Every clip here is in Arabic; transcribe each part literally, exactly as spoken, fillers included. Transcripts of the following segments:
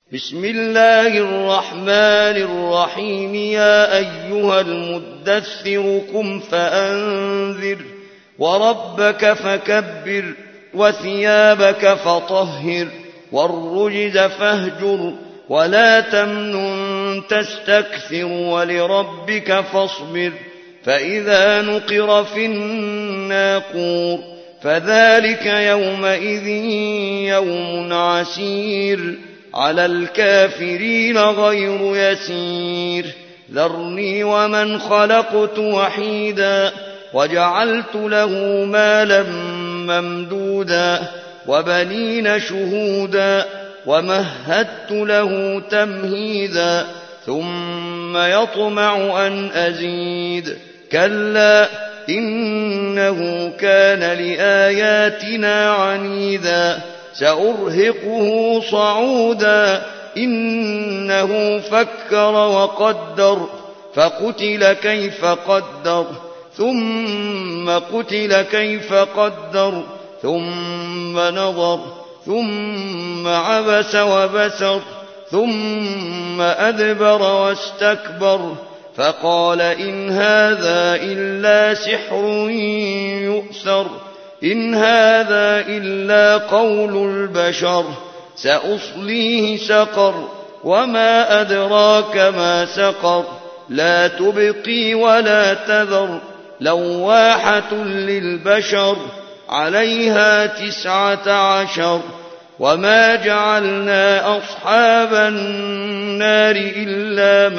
بسم الله الرحمن الرحيم يا أيها المدثر قم فأنذر وربك فكبر وثيابك فطهر والرجز فاهجر ولا تمنن تستكثر ولربك فاصبر فإذا نقر في الناقور فذلك يومئذ يوم عسير على الكافرين غير يسير ذرني ومن خلقت وحيدا وجعلت له مالا ممدودا وبنين شهودا ومهدت له تمهيدا ثم يطمع أن أزيد كلا إنه كان لآياتنا عنيدا سأرهقه صعودا إنه فكر وقدر فقتل كيف قدر ثم قتل كيف قدر ثم نظر ثم عبس وبسر ثم أدبر واستكبر فقال إن هذا إلا سحر يؤثر إن هذا إلا قول البشر سأصليه سقر وما أدراك ما سقر لا تبقي ولا تذر لواحة للبشر عليها تسعة عشر وما جعلنا أصحاب النار إلا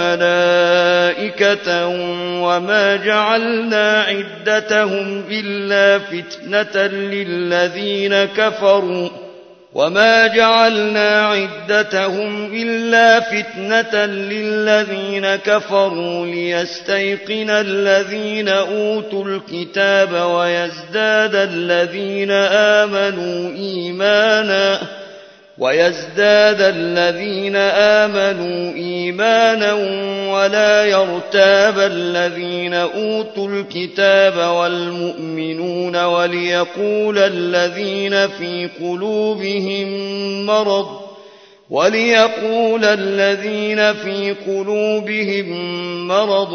ملائكة وما جعلنا عدتهم إلا فتنة للذين كفروا وما جعلنا عدتهم إلا فتنة للذين كفروا ليستيقن الذين أوتوا الكتاب ويزداد الذين آمنوا إيمانا ويزداد الذين آمنوا إيمانا ولا يرتاب الذين أوتوا الكتاب والمؤمنون وليقول الذين في قلوبهم مرض وليقول الذين في قلوبهم مرض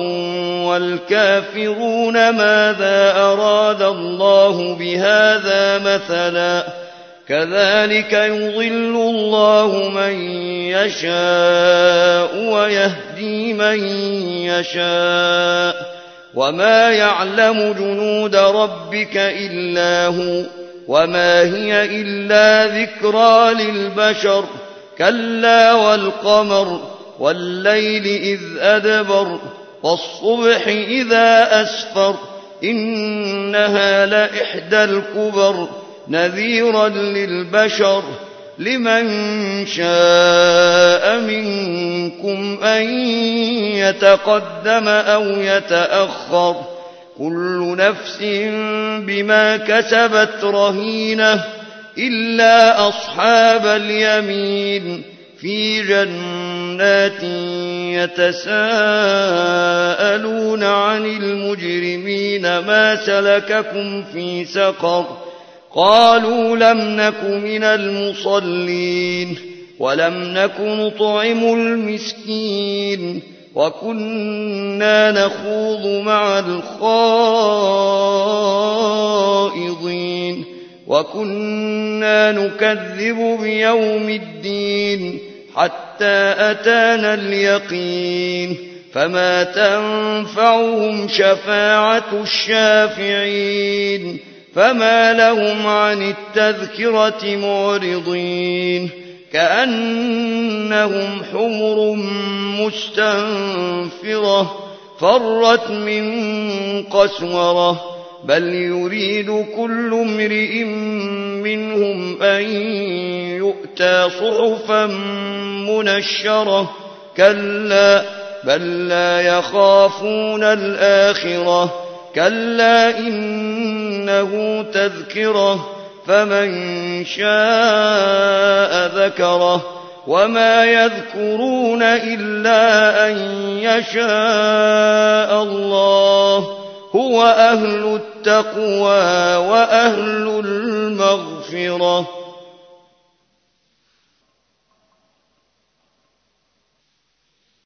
والكافرون ماذا أراد الله بهذا مثلا كذلك يضل الله من يشاء ويهدي من يشاء وما يعلم جنود ربك إلا هو وما هي إلا ذكرى للبشر كلا والقمر والليل إذ أدبر والصبح إذا أسفر إنها لإحدى الكبر نذيرا للبشر لمن شاء منكم أن يتقدم أو يتأخر كل نفس بما كسبت رهينة إلا أصحاب اليمين في جنات يتساءلون عن المجرمين ما سلككم في سقر قالوا لم نك من المصلين ولم نك نطعم المسكين وكنا نخوض مع الخائضين وكنا نكذب بيوم الدين حتى أتانا اليقين فما تنفعهم شفاعة الشافعين فما لهم عن التذكرة معرضين كأنهم حمر مستنفرة فرت من قسورة بل يريد كل امرئ منهم أن يؤتى صحفا منشرة كلا بل لا يخافون الآخرة كلا إنه تذكرة فمن شاء ذكره وما يذكرون إلا أن يشاء الله هو أهل التقوى وأهل المغفرة